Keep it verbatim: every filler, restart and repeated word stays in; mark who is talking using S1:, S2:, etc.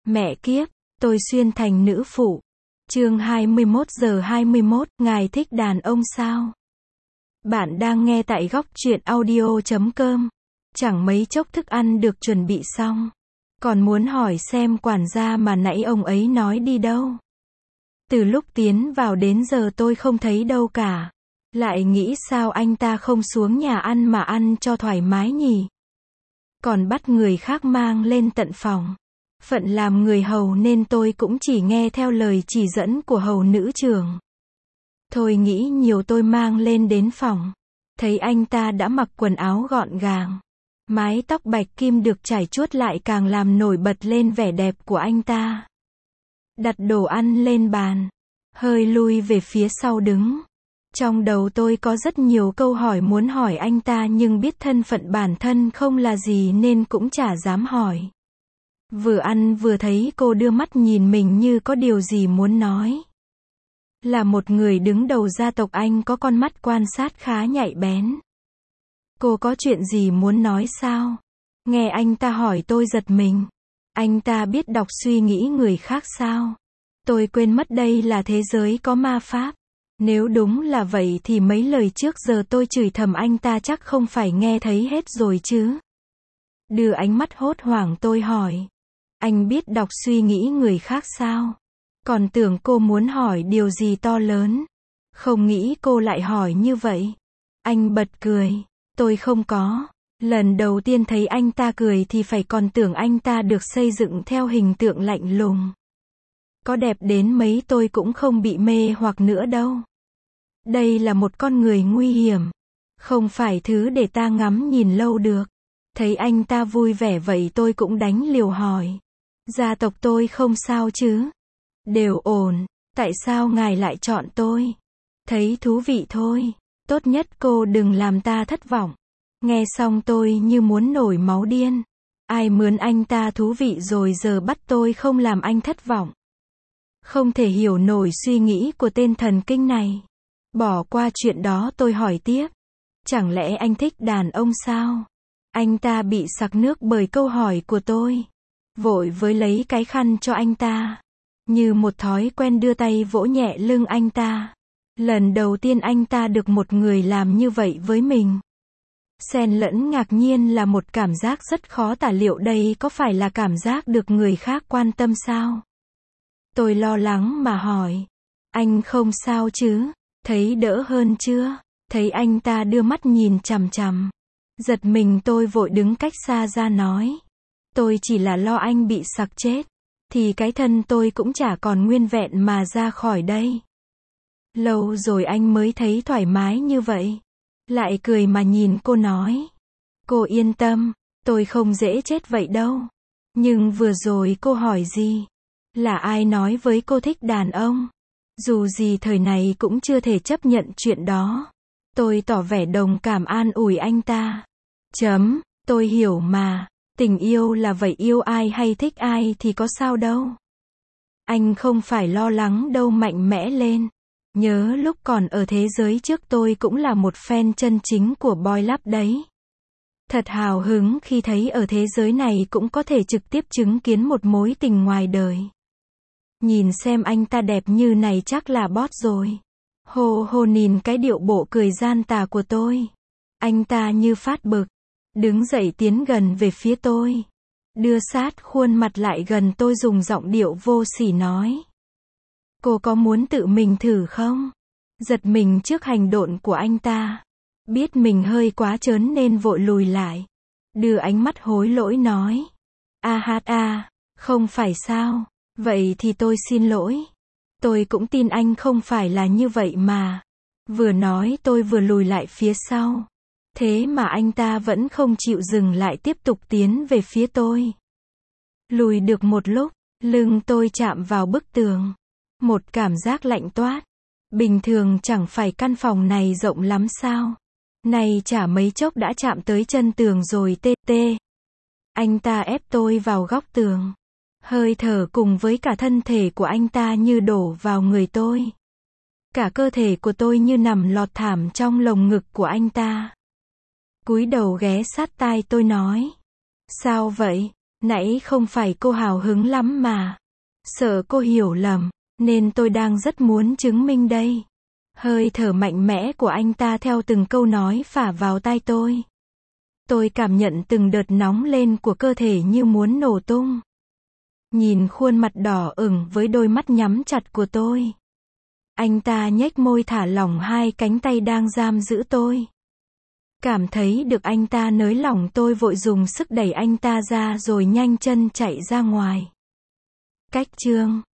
S1: Mẹ kiếp, tôi xuyên thành nữ phụ. Chương hai mươi mốt giờ hai mươi mốt, ngài thích đàn ông sao? Bạn đang nghe tại góc truyện audio chấm com. Chẳng mấy chốc thức ăn được chuẩn bị xong. Còn muốn hỏi xem quản gia mà nãy ông ấy nói đi đâu. Từ lúc tiến vào đến giờ tôi không thấy đâu cả. Lại nghĩ sao anh ta không xuống nhà ăn mà ăn cho thoải mái nhỉ? Còn bắt người khác mang lên tận phòng. Phận làm người hầu nên tôi cũng chỉ nghe theo lời chỉ dẫn của hầu nữ trưởng. Thôi nghĩ nhiều tôi mang lên đến phòng. Thấy anh ta đã mặc quần áo gọn gàng. Mái tóc bạch kim được trải chuốt lại càng làm nổi bật lên vẻ đẹp của anh ta. Đặt đồ ăn lên bàn. Hơi lui về phía sau đứng. Trong đầu tôi có rất nhiều câu hỏi muốn hỏi anh ta nhưng biết thân phận bản thân không là gì nên cũng chả dám hỏi. Vừa ăn vừa thấy cô đưa mắt nhìn mình như có điều gì muốn nói. Là một người đứng đầu gia tộc Anh có con mắt quan sát khá nhạy bén. Cô có chuyện gì muốn nói sao? Nghe anh ta hỏi tôi giật mình. Anh ta biết đọc suy nghĩ người khác sao? Tôi quên mất đây là thế giới có ma pháp. Nếu đúng là vậy thì mấy lời trước giờ tôi chửi thầm anh ta chắc không phải nghe thấy hết rồi chứ. Đưa ánh mắt hốt hoảng tôi hỏi. Anh biết đọc suy nghĩ người khác sao? Còn tưởng cô muốn hỏi điều gì to lớn. Không nghĩ cô lại hỏi như vậy. Anh bật cười. Tôi không có. Lần đầu tiên thấy anh ta cười thì phải còn tưởng anh ta được xây dựng theo hình tượng lạnh lùng. Có đẹp đến mấy tôi cũng không bị mê hoặc nữa đâu. Đây là một con người nguy hiểm. Không phải thứ để ta ngắm nhìn lâu được. Thấy anh ta vui vẻ vậy tôi cũng đánh liều hỏi. Gia tộc tôi không sao chứ? Đều ổn. Tại sao ngài lại chọn tôi? Thấy thú vị thôi. Tốt nhất cô đừng làm ta thất vọng. Nghe xong tôi như muốn nổi máu điên. Ai mướn anh ta thú vị rồi giờ bắt tôi không làm anh thất vọng. Không thể hiểu nổi suy nghĩ của tên thần kinh này. Bỏ qua chuyện đó tôi hỏi tiếp. Chẳng lẽ anh thích đàn ông sao? Anh ta bị sặc nước bởi câu hỏi của tôi. Vội với lấy cái khăn cho anh ta. Như một thói quen đưa tay vỗ nhẹ lưng anh ta. Lần đầu tiên anh ta được một người làm như vậy với mình. Xen lẫn ngạc nhiên là một cảm giác rất khó tả liệu đây có phải là cảm giác được người khác quan tâm sao? Tôi lo lắng mà hỏi. Anh không sao chứ? Thấy đỡ hơn chưa? Thấy anh ta đưa mắt nhìn chằm chằm. Giật mình tôi vội đứng cách xa ra nói. Tôi chỉ là lo anh bị sặc chết. Thì cái thân tôi cũng chả còn nguyên vẹn mà ra khỏi đây. Lâu rồi anh mới thấy thoải mái như vậy. Lại cười mà nhìn cô nói. Cô yên tâm, tôi không dễ chết vậy đâu. Nhưng vừa rồi cô hỏi gì? Là ai nói với cô thích đàn ông? Dù gì thời này cũng chưa thể chấp nhận chuyện đó. Tôi tỏ vẻ đồng cảm an ủi anh ta. Chấm, tôi hiểu mà. Tình yêu là vậy, yêu ai hay thích ai thì có sao đâu. Anh không phải lo lắng đâu, mạnh mẽ lên. Nhớ lúc còn ở thế giới trước tôi cũng là một fan chân chính của Boy Love đấy. Thật hào hứng khi thấy ở thế giới này cũng có thể trực tiếp chứng kiến một mối tình ngoài đời. Nhìn xem anh ta đẹp như này chắc là bót rồi. Hồ hồ nhìn cái điệu bộ cười gian tà của tôi. Anh ta như phát bực. Đứng dậy tiến gần về phía tôi. Đưa sát khuôn mặt lại gần tôi dùng giọng điệu vô sỉ nói. Cô có muốn tự mình thử không? Giật mình trước hành động của anh ta. Biết mình hơi quá trớn nên vội lùi lại. Đưa ánh mắt hối lỗi nói. A hát a, không phải sao? Vậy thì tôi xin lỗi. Tôi cũng tin anh không phải là như vậy mà. Vừa nói tôi vừa lùi lại phía sau. Thế mà anh ta vẫn không chịu dừng lại tiếp tục tiến về phía tôi. Lùi được một lúc, lưng tôi chạm vào bức tường. Một cảm giác lạnh toát. Bình thường chẳng phải căn phòng này rộng lắm sao? Này chả mấy chốc đã chạm tới chân tường rồi tê tê. Anh ta ép tôi vào góc tường. Hơi thở cùng với cả thân thể của anh ta như đổ vào người tôi. Cả cơ thể của tôi như nằm lọt thảm trong lồng ngực của anh ta. Cúi đầu ghé sát tai tôi nói. Sao vậy? Nãy không phải cô hào hứng lắm mà. Sợ cô hiểu lầm, nên tôi đang rất muốn chứng minh đây. Hơi thở mạnh mẽ của anh ta theo từng câu nói phả vào tai tôi. Tôi cảm nhận từng đợt nóng lên của cơ thể như muốn nổ tung. Nhìn khuôn mặt đỏ ửng với đôi mắt nhắm chặt của tôi. Anh ta nhếch môi thả lỏng hai cánh tay đang giam giữ tôi. Cảm thấy được anh ta nới lỏng, tôi vội dùng sức đẩy anh ta ra rồi nhanh chân chạy ra ngoài. Cách chương